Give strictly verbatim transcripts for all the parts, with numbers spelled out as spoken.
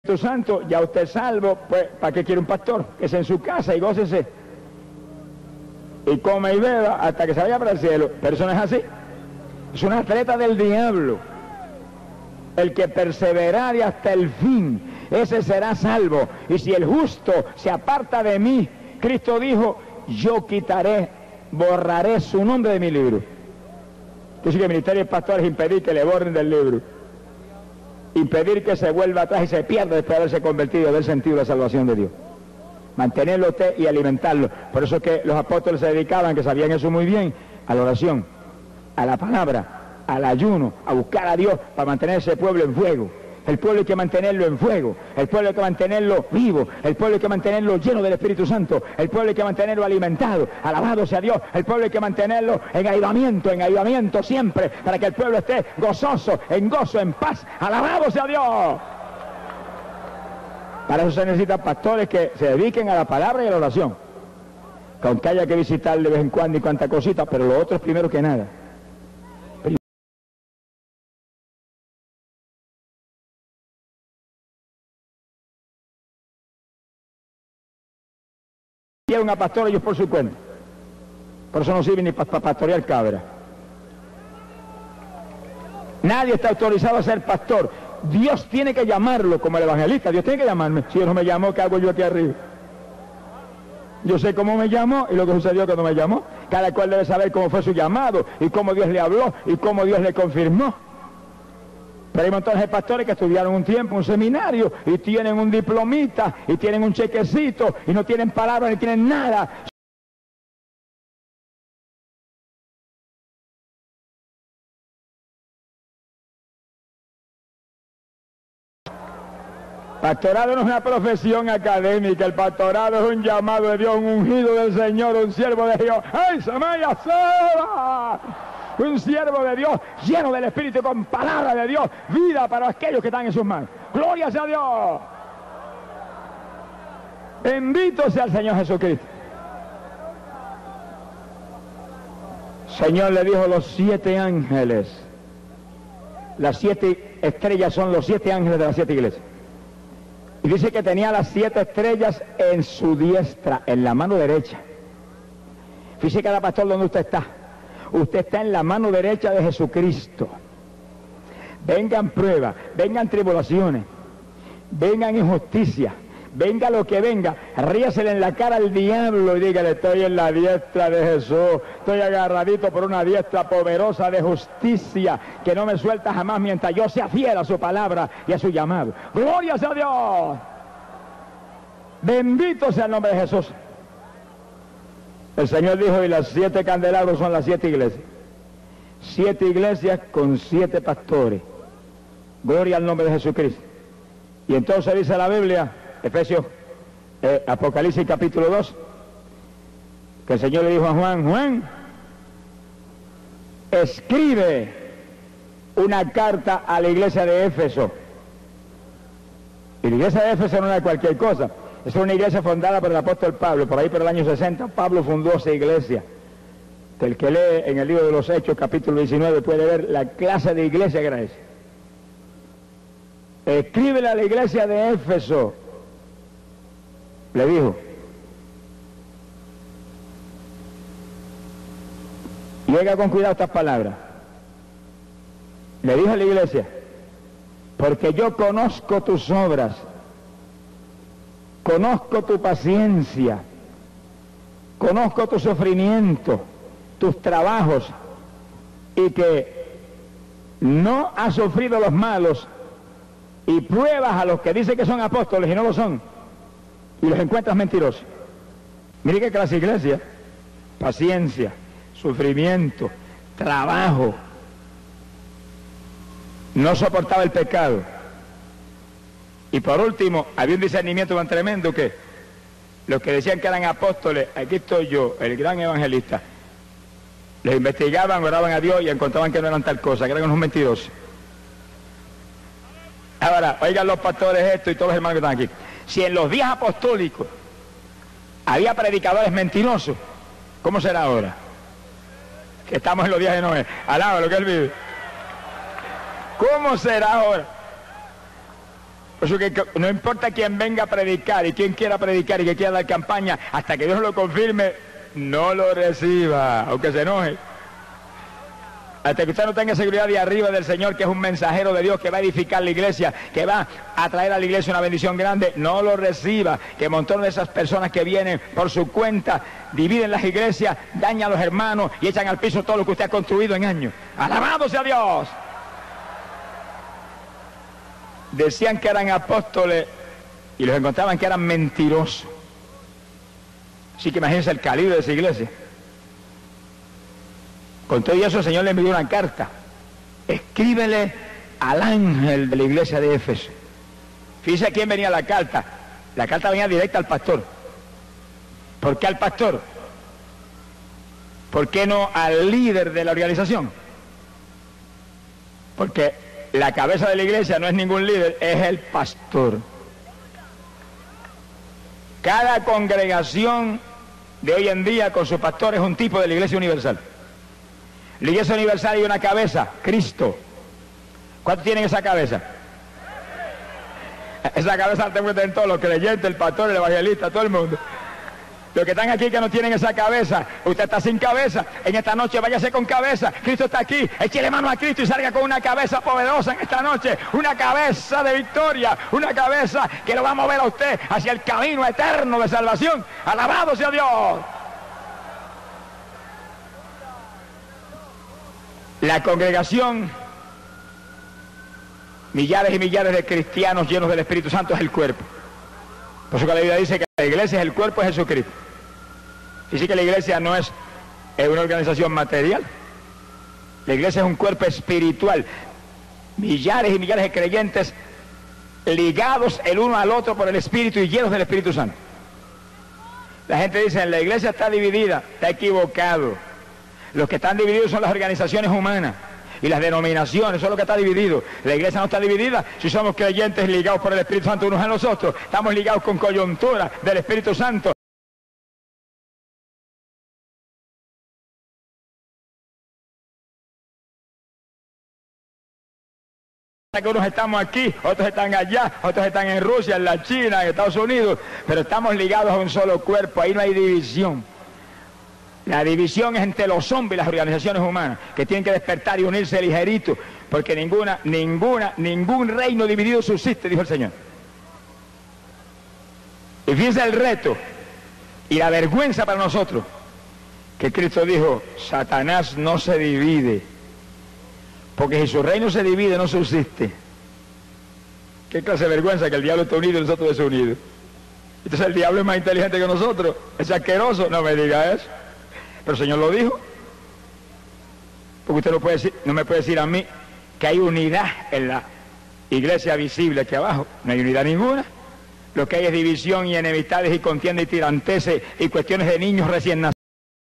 Espíritu Santo, ya usted es salvo, pues ¿para qué quiere un pastor? Que es en su casa y gócese. Y come y beba hasta que se vaya para el cielo. Pero eso no es así. Es una atleta del diablo. El que perseverare hasta el fin, ese será salvo. Y si el justo se aparta de mí, Cristo dijo, yo quitaré, borraré su nombre de mi libro. Dice que el ministerio del pastor es impedir que le borren del libro. Impedir que se vuelva atrás y se pierda después de haberse convertido y haber sentido la salvación de Dios. Mantenerlo usted y alimentarlo. Por eso es que los apóstoles se dedicaban, que sabían eso muy bien, a la oración, a la palabra, al ayuno, a buscar a Dios para mantener ese pueblo en fuego. El pueblo hay que mantenerlo en fuego, el pueblo hay que mantenerlo vivo, el pueblo hay que mantenerlo lleno del Espíritu Santo, el pueblo hay que mantenerlo alimentado, alabado sea Dios, el pueblo hay que mantenerlo en avivamiento, en avivamiento siempre, para que el pueblo esté gozoso, en gozo, en paz, alabado sea Dios. Para eso se necesitan pastores que se dediquen a la palabra y a la oración, que aunque haya que visitar de vez en cuando y cuanta cosita, pero lo otro es primero que nada. Llevan a pastor ellos por su cuenta. Por eso no sirven ni para pa pastorear cabra. Nadie está autorizado a ser pastor. Dios tiene que llamarlo como el evangelista. Dios tiene que llamarme. Si Dios no me llamó, ¿qué hago yo aquí arriba? Yo sé cómo me llamó y lo que sucedió cuando me llamó. Cada cual debe saber cómo fue su llamado y cómo Dios le habló y cómo Dios le confirmó. Pero hay montones de pastores que estudiaron un tiempo, un seminario, y tienen un diplomita, y tienen un chequecito, y no tienen palabras, ni tienen nada. Pastorado no es una profesión académica, el pastorado es un llamado de Dios, un ungido del Señor, un siervo de Dios. ¡Ay, se me sola! Un siervo de Dios, lleno del Espíritu, con palabra de Dios, vida para aquellos que están en sus manos. ¡Gloria sea a Dios! Bendito sea el Señor Jesucristo. Señor le dijo a los siete ángeles, las siete estrellas son los siete ángeles de las siete iglesias. Y dice que tenía las siete estrellas en su diestra, en la mano derecha. Fíjese cada pastor donde usted está. Usted está en la mano derecha de Jesucristo. Vengan pruebas, vengan tribulaciones, vengan injusticias, venga lo que venga, ríasele en la cara al diablo y dígale, estoy en la diestra de Jesús, estoy agarradito por una diestra poderosa de justicia que no me suelta jamás mientras yo sea fiel a su palabra y a su llamado. ¡Gloria sea a Dios! Bendito sea el nombre de Jesús. El Señor dijo, y las siete candelabros son las siete iglesias. Siete iglesias con siete pastores. Gloria al nombre de Jesucristo. Y entonces dice la Biblia, Efesios, eh, Apocalipsis capítulo dos, que el Señor le dijo a Juan, Juan, escribe una carta a la iglesia de Éfeso. Y la iglesia de Éfeso no era cualquier cosa. Es una iglesia fundada por el apóstol Pablo. Por ahí por el año sesenta, Pablo fundó esa iglesia. El que lee en el libro de los Hechos, capítulo diecinueve, puede ver la clase de iglesia que era esa. Escríbele a la iglesia de Éfeso, le dijo. Y oiga con cuidado estas palabras. Le dijo a la iglesia, porque yo conozco tus obras, conozco tu paciencia, conozco tu sufrimiento, tus trabajos, y que no has sufrido los malos, y pruebas a los que dicen que son apóstoles y no lo son, y los encuentras mentirosos. Mire qué clase de iglesia: paciencia, sufrimiento, trabajo. No soportaba el pecado. Y por último, había un discernimiento tan tremendo que los que decían que eran apóstoles, aquí estoy yo, el gran evangelista, les investigaban, oraban a Dios y encontraban que no eran tal cosa, que eran unos mentirosos. Ahora, oigan los pastores esto y todos los hermanos que están aquí. Si en los días apostólicos había predicadores mentirosos, ¿cómo será ahora? Que estamos en los días de Noé. Alaba lo que él vive. ¿Cómo será ahora? Por eso que no importa quién venga a predicar y quién quiera predicar y que quiera dar campaña, hasta que Dios lo confirme, no lo reciba, aunque se enoje. Hasta que usted no tenga seguridad de arriba del Señor, que es un mensajero de Dios, que va a edificar la iglesia, que va a traer a la iglesia una bendición grande, no lo reciba. Que montón de esas personas que vienen por su cuenta, dividen las iglesias, dañan a los hermanos y echan al piso todo lo que usted ha construido en años. ¡Alabado sea Dios! Decían que eran apóstoles y los encontraban que eran mentirosos. Así que imagínense el calibre de esa iglesia. Con todo eso el Señor le envió una carta. Escríbele al ángel de la iglesia de Éfeso. Fíjese a quién venía la carta. La carta venía directa al pastor. ¿Por qué al pastor? ¿Por qué no al líder de la organización? Porque la cabeza de la iglesia no es ningún líder, es el pastor. Cada congregación de hoy en día con su pastor es un tipo de la iglesia universal. La iglesia universal hay una cabeza, Cristo. ¿Cuántos tienen esa cabeza? Esa cabeza la tienen todos los creyentes, el pastor, el evangelista, todo el mundo. Los que están aquí que no tienen esa cabeza, usted está sin cabeza, en esta noche váyase con cabeza, Cristo está aquí, échele mano a Cristo y salga con una cabeza poderosa en esta noche, una cabeza de victoria, una cabeza que lo va a mover a usted hacia el camino eterno de salvación. ¡Alabado sea Dios! La congregación, millares y millares de cristianos llenos del Espíritu Santo, es el cuerpo. Por eso que la Biblia dice que la iglesia es el cuerpo de Jesucristo. Y sí que la iglesia no es, es una organización material. La iglesia es un cuerpo espiritual. Millares y millares de creyentes ligados el uno al otro por el Espíritu y llenos del Espíritu Santo. La gente dice, la iglesia está dividida. Está equivocado. Los que están divididos son las organizaciones humanas y las denominaciones, eso es lo que está dividido. La iglesia no está dividida si somos creyentes ligados por el Espíritu Santo unos a los otros. Estamos ligados con coyuntura del Espíritu Santo. Que unos estamos aquí, otros están allá, otros están en Rusia, en la China, en Estados Unidos, pero estamos ligados a un solo cuerpo, ahí no hay división. La división es entre los hombres y las organizaciones humanas, que tienen que despertar y unirse ligerito, porque ninguna, ninguna, ningún reino dividido subsiste, dijo el Señor. Y fíjense el reto y la vergüenza para nosotros, que Cristo dijo, Satanás no se divide, porque si su reino se divide, no subsiste. ¿Qué clase de vergüenza que el diablo está unido y nosotros desunidos? Entonces el diablo es más inteligente que nosotros, es asqueroso, no me diga eso. Pero el Señor lo dijo. Porque usted no, puede decir, no me puede decir a mí que hay unidad en la iglesia visible aquí abajo. No hay unidad ninguna. Lo que hay es división y enemistades y contienda y tiranteses y cuestiones de niños recién nacidos.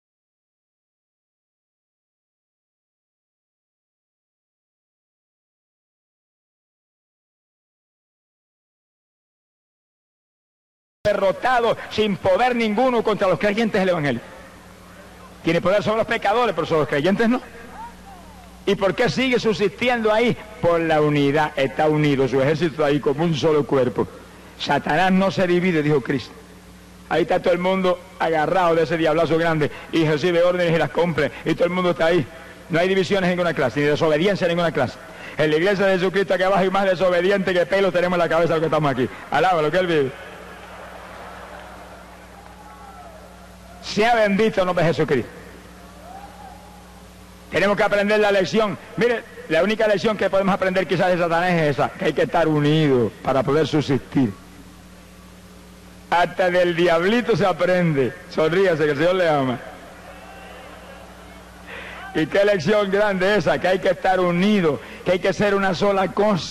Derrotado sin poder ninguno contra los creyentes del Evangelio. Tiene poder sobre los pecadores, pero sobre los creyentes no. ¿Y por qué sigue subsistiendo ahí? Por la unidad. Está unido, su ejército está ahí como un solo cuerpo. Satanás no se divide, dijo Cristo. Ahí está todo el mundo agarrado de ese diablazo grande y recibe órdenes y las cumple. Y todo el mundo está ahí. No hay divisiones en ninguna clase, ni desobediencia en ninguna clase. En la iglesia de Jesucristo aquí abajo hay más desobediente que pelo tenemos en la cabeza los que estamos aquí. Alaba lo que Él vive. Sea bendito el nombre de Jesucristo. Tenemos que aprender la lección. Mire, la única lección que podemos aprender quizás de Satanás es esa, que hay que estar unidos para poder subsistir. Hasta del diablito se aprende. Sonríase, que el Señor le ama. Y qué lección grande esa, que hay que estar unidos, que hay que ser una sola cosa.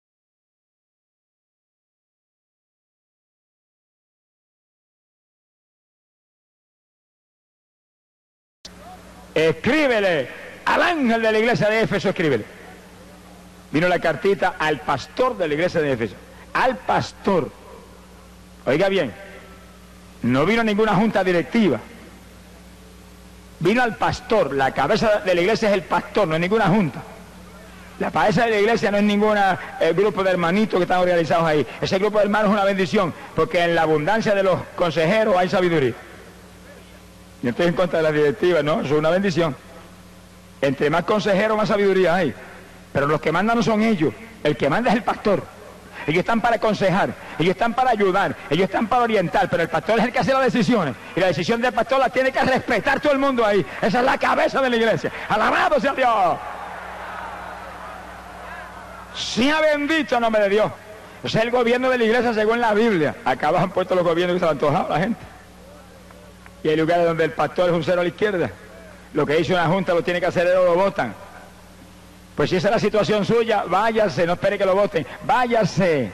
Escríbele al ángel de la iglesia de Éfeso, escríbele. Vino la cartita al pastor de la iglesia de Éfeso. Al pastor. Oiga bien, no vino ninguna junta directiva. Vino al pastor. La cabeza de la iglesia es el pastor, no es ninguna junta. La paesa de la iglesia no es ningún eh, grupo de hermanitos que están organizados ahí. Ese grupo de hermanos es una bendición, porque en la abundancia de los consejeros hay sabiduría. Yo estoy en contra de las directivas, no, eso es una bendición. Entre más consejeros, más sabiduría hay. Pero los que mandan no son ellos, el que manda es el pastor. Ellos están para aconsejar, ellos están para ayudar, ellos están para orientar, pero el pastor es el que hace las decisiones. Y la decisión del pastor la tiene que respetar todo el mundo ahí. Esa es la cabeza de la iglesia. ¡Alabado sea Dios! Sea bendito el nombre de Dios. Ese es el gobierno de la iglesia según la Biblia. Acá abajo han puesto los gobiernos que se han antojado a la gente. Y hay lugares donde el pastor es un cero a la izquierda. Lo que dice una junta lo tiene que hacer él o lo votan. Pues si esa es la situación suya, váyase, no espere que lo voten. Váyase.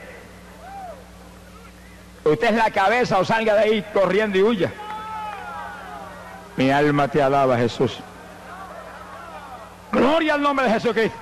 Usted es la cabeza o salga de ahí corriendo y huya. Mi alma te alaba, Jesús. Gloria al nombre de Jesucristo.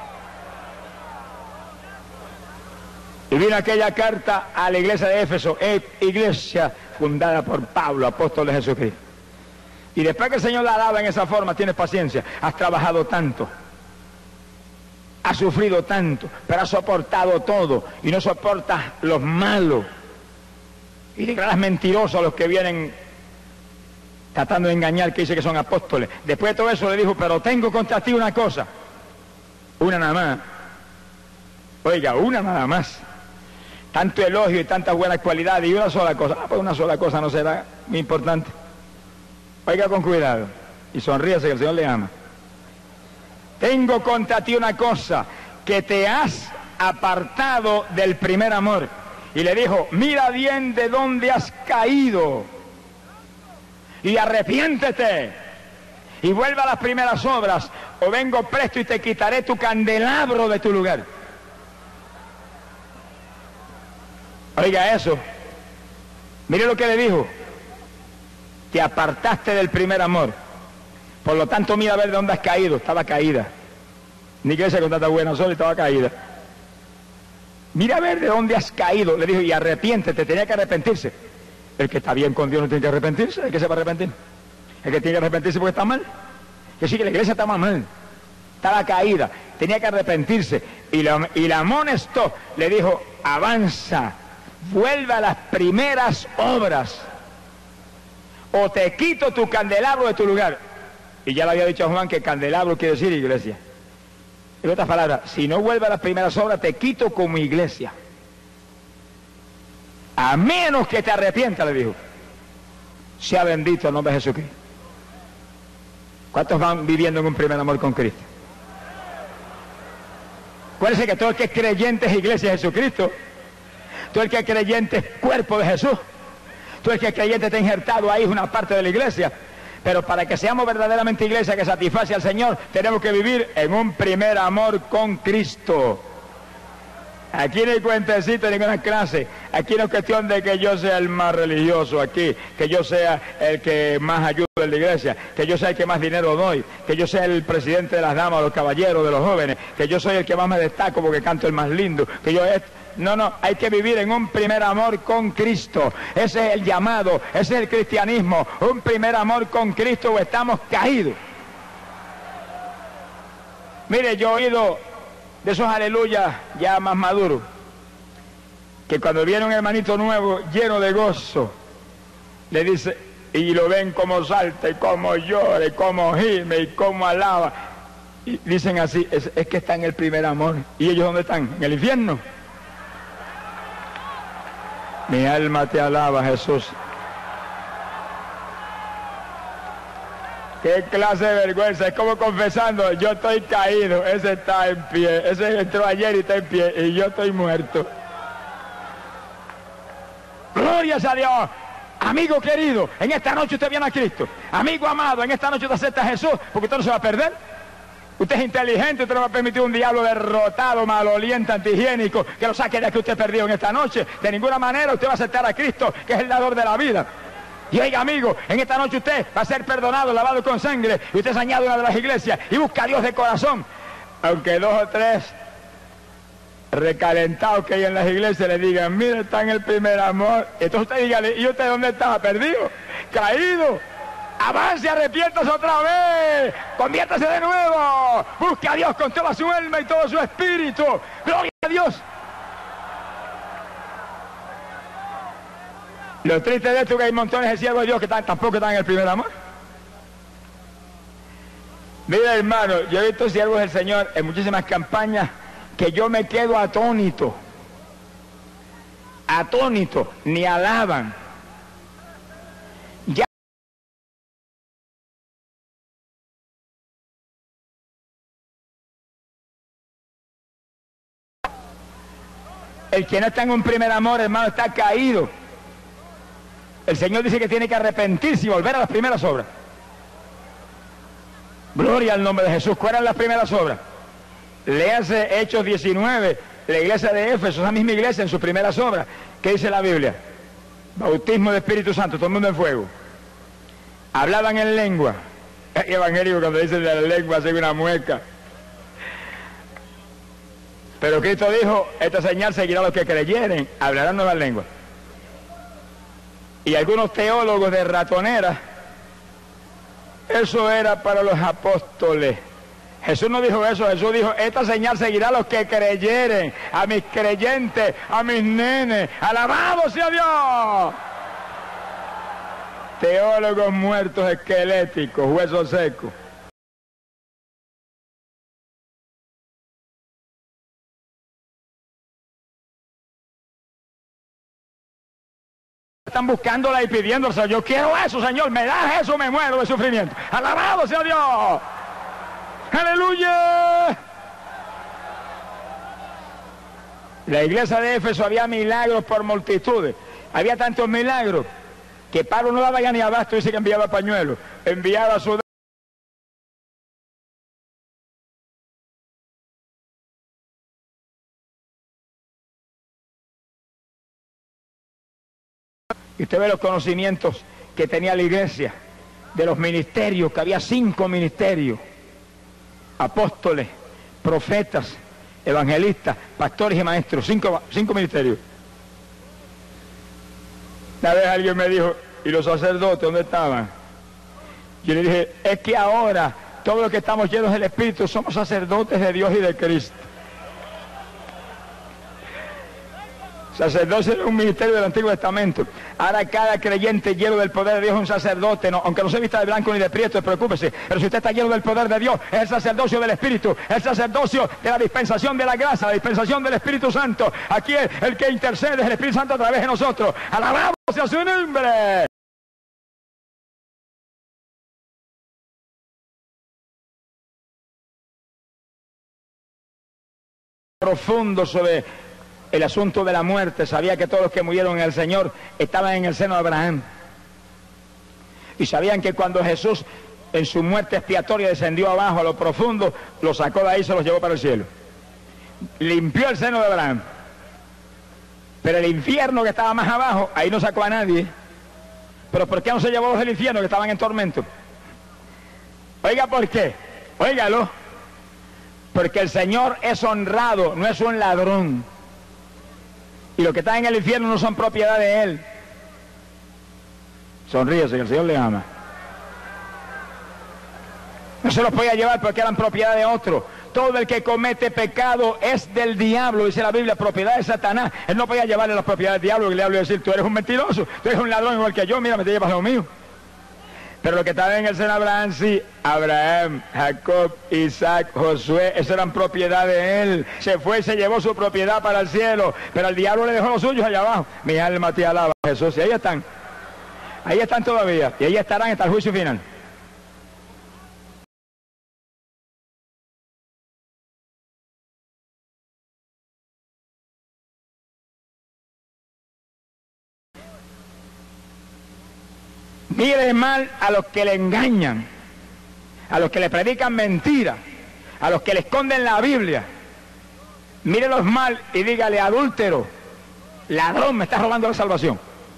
Y vino aquella carta a la iglesia de Éfeso, iglesia fundada por Pablo, apóstol de Jesucristo. Y después que el Señor la alaba en esa forma, tienes paciencia, has trabajado tanto, has sufrido tanto, pero has soportado todo y no soportas los malos. Y declaras mentirosos a los que vienen tratando de engañar, que dice que son apóstoles. Después de todo eso le dijo, pero tengo contra ti una cosa, una nada más. Oiga, una nada más. Tanto elogio y tantas buenas cualidades y una sola cosa. Ah, pues una sola cosa no será muy importante. Oiga con cuidado y sonríase que el Señor le ama. Tengo contra ti una cosa, que te has apartado del primer amor. Y le dijo, mira bien de dónde has caído y arrepiéntete y vuelve a las primeras obras, o vengo presto y te quitaré tu candelabro de tu lugar. Oiga eso, mire lo que le dijo, te apartaste del primer amor, por lo tanto mira a ver de dónde has caído. Estaba caída, ni iglesia con tanta buena sola, estaba caída. Mira a ver de dónde has caído, le dijo, y arrepiéntete. Tenía que arrepentirse. El que está bien con Dios no tiene que arrepentirse. ¿El que se va a arrepentir? El que tiene que arrepentirse porque está mal. Que sí, que la iglesia estaba mal, estaba caída, tenía que arrepentirse, y la, y la amonestó, le dijo, avanza, vuelve a las primeras obras, o te quito tu candelabro de tu lugar. Y ya le había dicho a Juan que candelabro quiere decir iglesia. En otras palabras, si no vuelve a las primeras obras, te quito como iglesia. A menos que te arrepientas, le dijo. Sea bendito el nombre de Jesucristo. ¿Cuántos van viviendo en un primer amor con Cristo? Acuérdense que todo el que es creyente es iglesia de Jesucristo. Todo el que es creyente es cuerpo de Jesús. Todo el que es creyente está injertado ahí, es una parte de la iglesia. Pero para que seamos verdaderamente iglesia que satisface al Señor, tenemos que vivir en un primer amor con Cristo. Aquí no hay cuentecito en ninguna clase. Aquí no es cuestión de que yo sea el más religioso aquí, que yo sea el que más ayuda en la iglesia, que yo sea el que más dinero doy, que yo sea el presidente de las damas, de los caballeros, de los jóvenes, que yo soy el que más me destaco porque canto el más lindo, que yo es... No, no, hay que vivir en un primer amor con Cristo. Ese es el llamado, ese es el cristianismo, un primer amor con Cristo, o estamos caídos. Mire, yo he oído de esos aleluyas ya más maduros, que cuando viene un hermanito nuevo lleno de gozo, le dice, y lo ven como salta y como llora y como gime y como alaba, y dicen así, es, es que está en el primer amor. ¿Y ellos dónde están? ¿En el infierno? Mi alma te alaba, Jesús. Qué clase de vergüenza, es como confesando, yo estoy caído, ese está en pie, ese entró ayer y está en pie, y yo estoy muerto. Glorias a Dios. Amigo querido, en esta noche usted viene a Cristo. Amigo amado, en esta noche usted acepta a Jesús, porque usted no se va a perder. Usted es inteligente, usted no va a permitir un diablo derrotado, maloliente, antihigiénico, que lo saque de aquí usted perdido en esta noche. De ninguna manera usted va a aceptar a Cristo, que es el dador de la vida. Y oiga, amigo, en esta noche usted va a ser perdonado, lavado con sangre, y usted es añadido a una de las iglesias y busca a Dios de corazón. Aunque dos o tres recalentados que hay en las iglesias le digan, mire, está en el primer amor. Entonces usted dígale, ¿y usted dónde estaba? Perdido, caído. Avance, arrepiéntase otra vez. Conviértase de nuevo. Busque a Dios con toda su alma y todo su espíritu. Gloria a Dios. Lo triste de esto es que hay montones de siervos de Dios que están, tampoco están en el primer amor. Mira, hermano, yo he visto siervos del Señor en muchísimas campañas que yo me quedo atónito. Atónito, ni alaban. Ya el que no está en un primer amor, hermano, está caído. El Señor dice que tiene que arrepentirse y volver a las primeras obras. Gloria al nombre de Jesús. ¿Cuáles eran las primeras obras? Léase Hechos diecinueve, la iglesia de Éfeso, esa misma iglesia en sus primeras obras. ¿Qué dice la Biblia? Bautismo de Espíritu Santo, todo el mundo en fuego. Hablaban en lengua. El evangélico cuando dice de la lengua hace una mueca. Pero Cristo dijo, esta señal seguirá a los que creyeren, hablarán nuevas lenguas. Y algunos teólogos de ratonera, eso era para los apóstoles. Jesús no dijo eso, Jesús dijo, esta señal seguirá a los que creyeren, a mis creyentes, a mis nenes. ¡Alabado sea Dios! Teólogos muertos esqueléticos, huesos secos. Están buscándola y pidiéndose, yo quiero eso, Señor, me das eso, me muero de sufrimiento. ¡Alabado sea Dios! ¡Aleluya! La iglesia de Éfeso había milagros por multitudes. Había tantos milagros que Pablo no daba ya ni abasto, dice que enviaba pañuelos, enviaba su... Y usted ve los conocimientos que tenía la iglesia, de los ministerios, que había cinco ministerios, apóstoles, profetas, evangelistas, pastores y maestros, cinco, cinco ministerios. Una vez alguien me dijo, ¿y los sacerdotes dónde estaban? Yo le dije, es que ahora, todos los que estamos llenos del Espíritu, somos sacerdotes de Dios y de Cristo. Sacerdocio era un ministerio del Antiguo Testamento. Ahora cada creyente lleno del poder de Dios es un sacerdote, no, aunque no se vista de blanco ni de prieto, preocúpese. Pero si usted está lleno del poder de Dios, es el sacerdocio del Espíritu, es el sacerdocio de la dispensación de la gracia, la dispensación del Espíritu Santo. Aquí es el que intercede, es el Espíritu Santo a través de nosotros. ¡Alabamos a su nombre! Profundo sobre el asunto de la muerte. Sabía que todos los que murieron en el Señor estaban en el seno de Abraham. Y sabían que cuando Jesús en su muerte expiatoria descendió abajo a lo profundo, los sacó de ahí y se los llevó para el cielo. Limpió el seno de Abraham. Pero el infierno que estaba más abajo, ahí no sacó a nadie. ¿Pero por qué no se llevó los del infierno que estaban en tormento? Oiga, ¿por qué? Óigalo. Porque el Señor es honrado, no es un ladrón. Y los que están en el infierno no son propiedad de Él. Sonríese, que el Señor le ama. No se los podía llevar porque eran propiedad de otro. Todo el que comete pecado es del diablo, dice la Biblia, propiedad de Satanás. Él no podía llevarle las propiedades del diablo y le diablo y decir, tú eres un mentiroso, tú eres un ladrón igual que yo, mira, me te llevas lo mío. Pero lo que estaba en el seno de Abraham, sí, Abraham, Jacob, Isaac, Josué, eso eran propiedad de él. Se fue y se llevó su propiedad para el cielo, pero el diablo le dejó los suyos allá abajo. Mi alma te alaba, Jesús, y ahí están. Ahí están todavía, y ahí estarán hasta el juicio final. Mire mal a los que le engañan, a los que le predican mentiras, a los que le esconden la Biblia. Mírelos mal y dígale, adúltero, ladrón, me estás robando la salvación.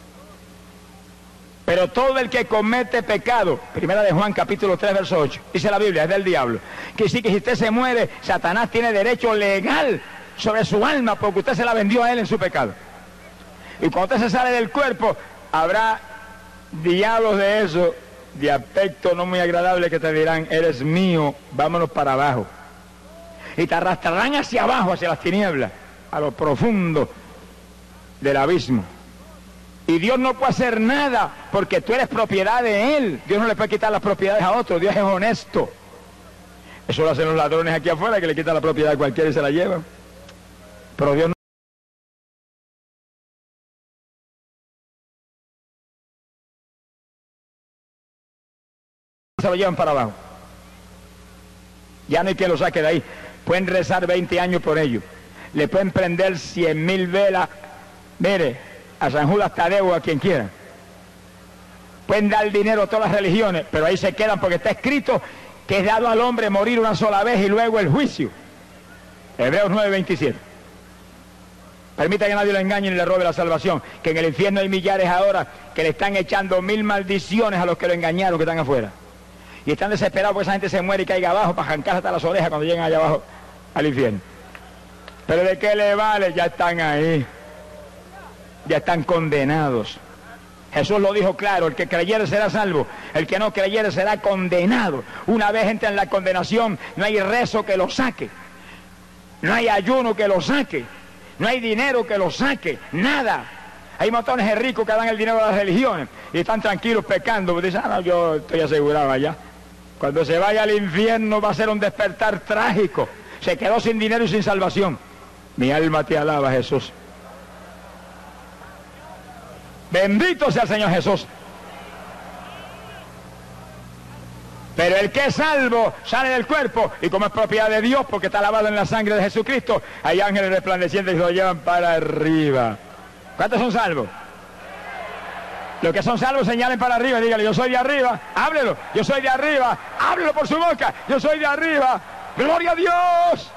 Pero todo el que comete pecado, primera de Juan capítulo tres verso ocho, dice la Biblia, es del diablo. Que sí, que si usted se muere, Satanás tiene derecho legal sobre su alma porque usted se la vendió a él en su pecado. Y cuando usted se sale del cuerpo, habrá diablos de eso de aspecto no muy agradable que te dirán, eres mío, vámonos para abajo. Y te arrastrarán hacia abajo, hacia las tinieblas, a lo profundo del abismo. Y Dios no puede hacer nada porque tú eres propiedad de Él. Dios no le puede quitar las propiedades a otros. Dios es honesto. Eso lo hacen los ladrones aquí afuera, que le quitan la propiedad a cualquiera y se la llevan. Pero Dios no se lo llevan para abajo. Ya no hay quien lo saque de ahí. Pueden rezar veinte años por ello. Le pueden prender cien mil velas. Mire, a San Judas Tadeo, a quien quiera. Pueden dar dinero a todas las religiones, pero ahí se quedan porque está escrito que es dado al hombre morir una sola vez y luego el juicio. Hebreos nueve veintisiete. Permita que nadie lo engañe ni le robe la salvación, que en el infierno hay millares ahora que le están echando mil maldiciones a los que lo engañaron, que están afuera. Y están desesperados porque esa gente se muere y caiga abajo para arrancar hasta las orejas cuando lleguen allá abajo al infierno. Pero ¿de qué le vale? Ya están ahí. Ya están condenados. Jesús lo dijo claro, el que creyere será salvo, el que no creyere será condenado. Una vez entra en la condenación, no hay rezo que lo saque, no hay ayuno que lo saque, no hay dinero que lo saque, nada. Hay montones de ricos que dan el dinero a las religiones y están tranquilos pecando, dicen, ah, no, yo estoy asegurado allá. Cuando se vaya al infierno va a ser un despertar trágico. Se quedó sin dinero y sin salvación. Mi alma te alaba, Jesús. Bendito sea el Señor Jesús. Pero el que es salvo sale del cuerpo y como es propiedad de Dios porque está lavado en la sangre de Jesucristo, hay ángeles resplandecientes y lo llevan para arriba. ¿Cuántos son salvos? Los que son salvos señalen para arriba, dígale, yo soy de arriba, háblelo, yo soy de arriba, háblelo por su boca, yo soy de arriba, gloria a Dios,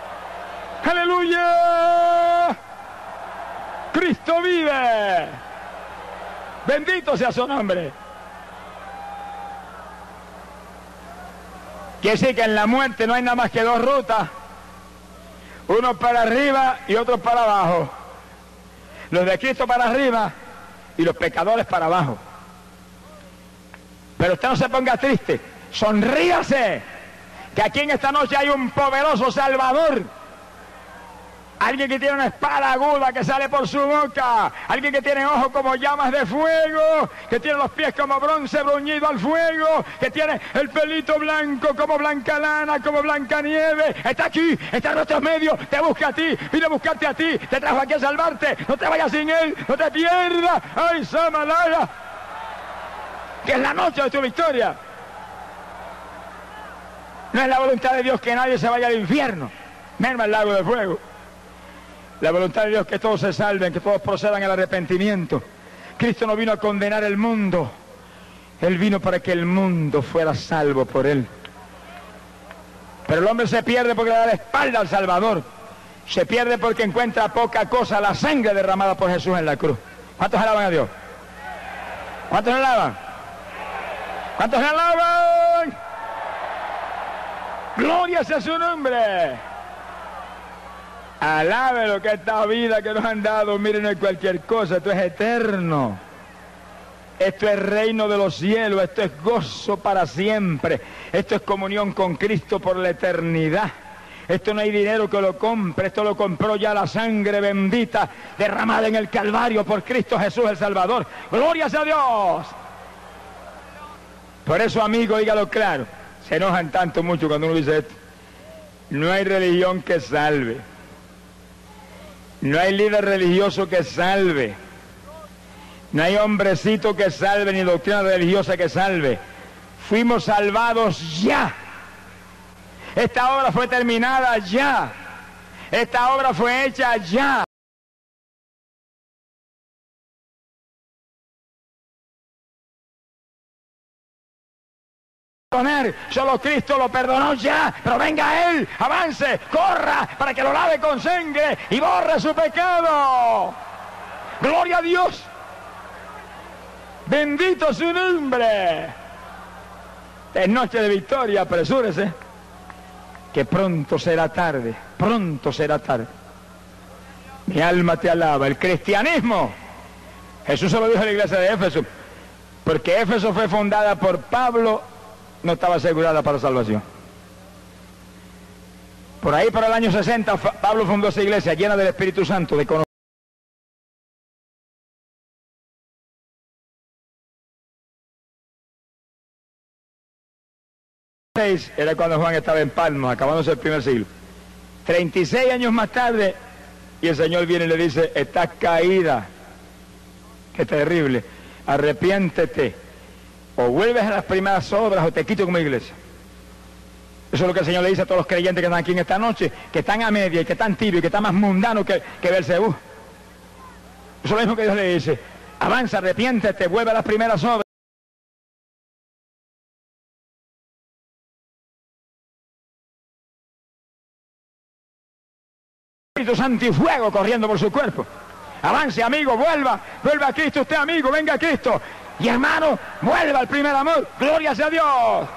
aleluya, Cristo vive. Bendito sea su nombre. Quiere decir que en la muerte no hay nada más que dos rutas. Uno para arriba y otro para abajo. Los de Cristo para arriba y los pecadores para abajo. Pero usted no se ponga triste. Sonríase. Que aquí en esta noche hay un poderoso Salvador. Alguien que tiene una espada aguda que sale por su boca. Alguien que tiene ojos como llamas de fuego. Que tiene los pies como bronce bruñido al fuego. Que tiene el pelito blanco como blanca lana, como blanca nieve. Está aquí, está en nuestros medios. Te busca a ti, vino a buscarte a ti. Te trajo aquí a salvarte. No te vayas sin él, no te pierdas. ¡Ay, Samalaya! Que es la noche de tu victoria. No es la voluntad de Dios que nadie se vaya al infierno. Merma el lago de fuego. La voluntad de Dios es que todos se salven, que todos procedan al arrepentimiento. Cristo no vino a condenar el mundo. Él vino para que el mundo fuera salvo por Él. Pero el hombre se pierde porque le da la espalda al Salvador. Se pierde porque encuentra poca cosa, la sangre derramada por Jesús en la cruz. ¿Cuántos alaban a Dios? ¿Cuántos alaban? ¿Cuántos alaban? Gloria sea su nombre. Alabe lo que esta vida que nos han dado, miren, no es cualquier cosa, esto es eterno. Esto es reino de los cielos, esto es gozo para siempre. Esto es comunión con Cristo por la eternidad. Esto no hay dinero que lo compre, esto lo compró ya la sangre bendita derramada en el Calvario por Cristo Jesús el Salvador. ¡Gloria sea a Dios! Por eso, amigo, dígalo claro, se enojan tanto mucho cuando uno dice esto. No hay religión que salve. No hay líder religioso que salve. No hay hombrecito que salve, ni doctrina religiosa que salve. Fuimos salvados ya. Esta obra fue terminada ya. Esta obra fue hecha ya. Solo Cristo lo perdonó ya, pero venga Él, avance, corra, para que lo lave con sangre y borre su pecado. Gloria a Dios. Bendito su nombre. Es noche de victoria, apresúrese, que pronto será tarde, pronto será tarde. Mi alma te alaba. El cristianismo, Jesús se lo dijo a la iglesia de Éfeso, Porque Éfeso fue fundada por Pablo, no estaba asegurada para salvación. Por ahí, por el año sesenta, Pablo fundó esa iglesia llena del Espíritu Santo, de conocimiento. Era cuando Juan estaba en Palma, acabándose el primer siglo. treinta y seis años más tarde, y el Señor viene y le dice, estás caída. Qué terrible. Arrepiéntete. O vuelves a las primeras obras o te quito como iglesia. Eso es lo que el Señor le dice a todos los creyentes que están aquí en esta noche, que están a media y que están tibios y que están más mundanos que, que Belcebú. Eso es lo mismo que Dios le dice. Avanza, arrepiéntete, vuelve a las primeras obras. Espíritu Santo y fuego corriendo por su cuerpo. Avance, amigo, vuelva, vuelva a Cristo, usted amigo, venga a Cristo. Y hermano, vuelva al primer amor, gloria sea a Dios.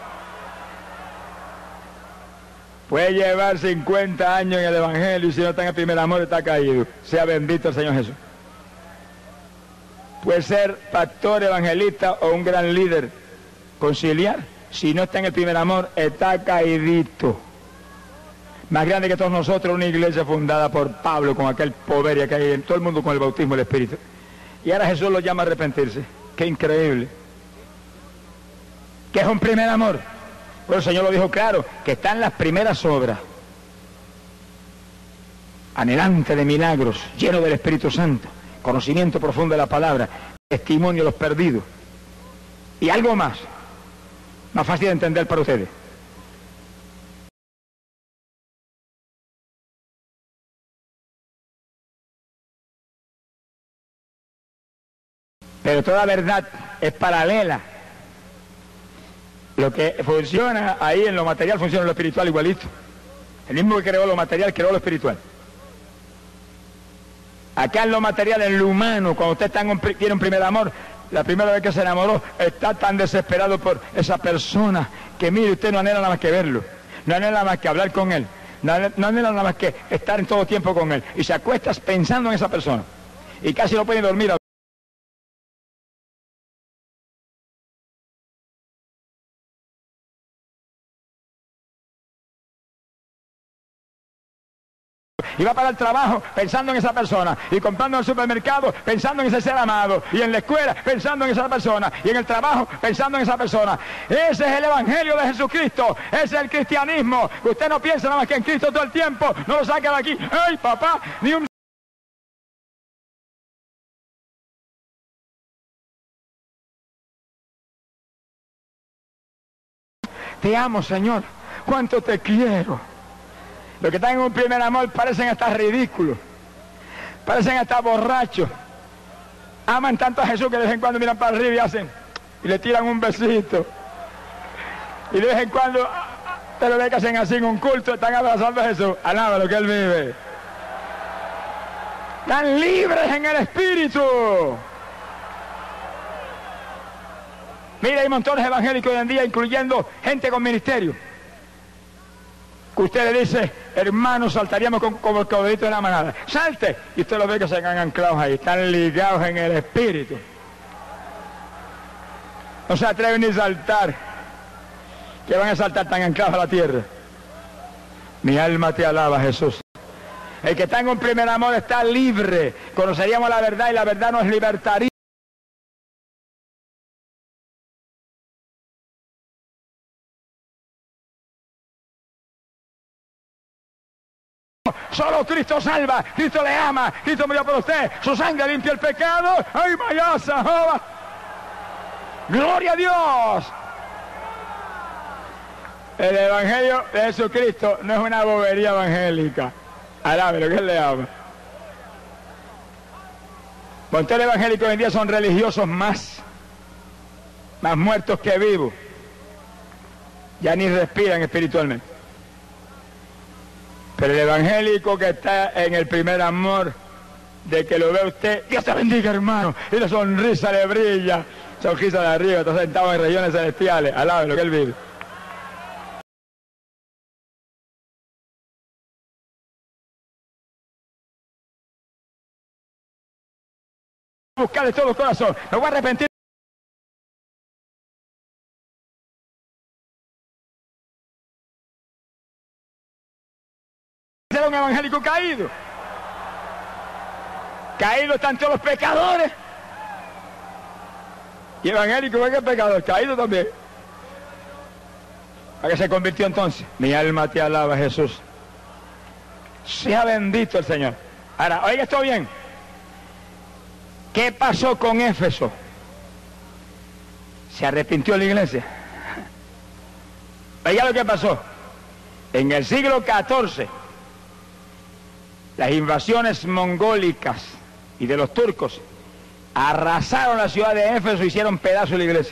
Puede llevar cincuenta años en el Evangelio y si no está en el primer amor está caído. Sea bendito el Señor Jesús. Puede ser pastor, evangelista o un gran líder conciliar. Si no está en el primer amor, está caidito. Más grande que todos nosotros, una iglesia fundada por Pablo, con aquel poder y que hay en todo el mundo con el bautismo del Espíritu. Y ahora Jesús lo llama a arrepentirse. ¡Qué increíble! ¿Qué es un primer amor? Bueno, el Señor lo dijo claro, que están las primeras obras. Anhelante de milagros, lleno del Espíritu Santo, conocimiento profundo de la palabra, testimonio de los perdidos. Y algo más, más fácil de entender para ustedes. Pero toda verdad es paralela. Lo que funciona ahí en lo material funciona en lo espiritual igualito. El mismo que creó lo material creó lo espiritual. Acá en lo material, en lo humano, cuando usted está en un, tiene un primer amor, la primera vez que se enamoró, está tan desesperado por esa persona que mire, usted no anhela nada más que verlo, no anhela nada más que hablar con él, no anhela, no anhela nada más que estar en todo tiempo con él. Y se acuesta pensando en esa persona. Y casi no puede dormir. Y va para el trabajo pensando en esa persona, y comprando en el supermercado pensando en ese ser amado, y en la escuela pensando en esa persona, y en el trabajo pensando en esa persona. Ese es el Evangelio de Jesucristo, ese es el cristianismo. Usted no piensa nada más que en Cristo todo el tiempo, no lo saca de aquí. ¡Ay, papá! Ni un... Te amo, Señor, cuánto te quiero. Los que están en un primer amor parecen hasta ridículos, parecen hasta borrachos. Aman tanto a Jesús que de vez en cuando miran para arriba y hacen, y le tiran un besito. Y de vez en cuando, te lo ven que hacen así en un culto, están abrazando a Jesús. Alaba lo que Él vive. Están libres en el Espíritu. Mira, hay montones evangélicos hoy en día, incluyendo gente con ministerio. Usted le dice, hermanos, saltaríamos con, como el caballito de la manada. ¡Salte! Y usted lo ve que se quedan anclados ahí, están ligados en el Espíritu. No se atreven ni a saltar. ¿Qué van a saltar tan anclados a la tierra? Mi alma te alaba, Jesús. El que está en un primer amor está libre. Conoceríamos la verdad y la verdad nos libertaría. Solo Cristo salva, Cristo le ama, Cristo murió por usted, su sangre limpia el pecado. ¡Ay, mayasa, jova! ¡Gloria a Dios! El Evangelio de Jesucristo no es una bobería evangélica. Alabe lo que Él le ama. Montones evangélicos hoy en día son religiosos más, más muertos que vivos. Ya ni respiran espiritualmente. Pero el evangélico que está en el primer amor, de que lo ve usted, Dios te bendiga, hermano, y la sonrisa le brilla, sonrisa de arriba, está sentado en regiones celestiales, alabe lo que Él vive. Buscar de todo corazón, me voy a arrepentir. evangélico caído. Caídos están todos los pecadores. Y evangélico, ¿qué pecador? Caído también. ¿A qué se convirtió entonces? Mi alma te alaba, Jesús. Sea bendito el Señor. Ahora, oiga esto bien. ¿Qué pasó con Éfeso? ¿Se arrepintió la iglesia? Oiga lo que pasó. En el siglo catorce, las invasiones mongólicas y de los turcos arrasaron la ciudad de Éfeso y hicieron pedazo de la iglesia.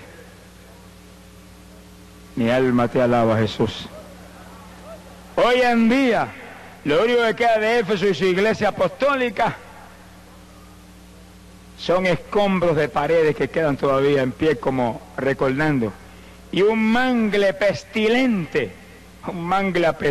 Mi alma te alaba, Jesús. Hoy en día, lo único que queda de Éfeso y su iglesia apostólica son escombros de paredes que quedan todavía en pie como recordando. Y un mangle pestilente, un mangle apestilente.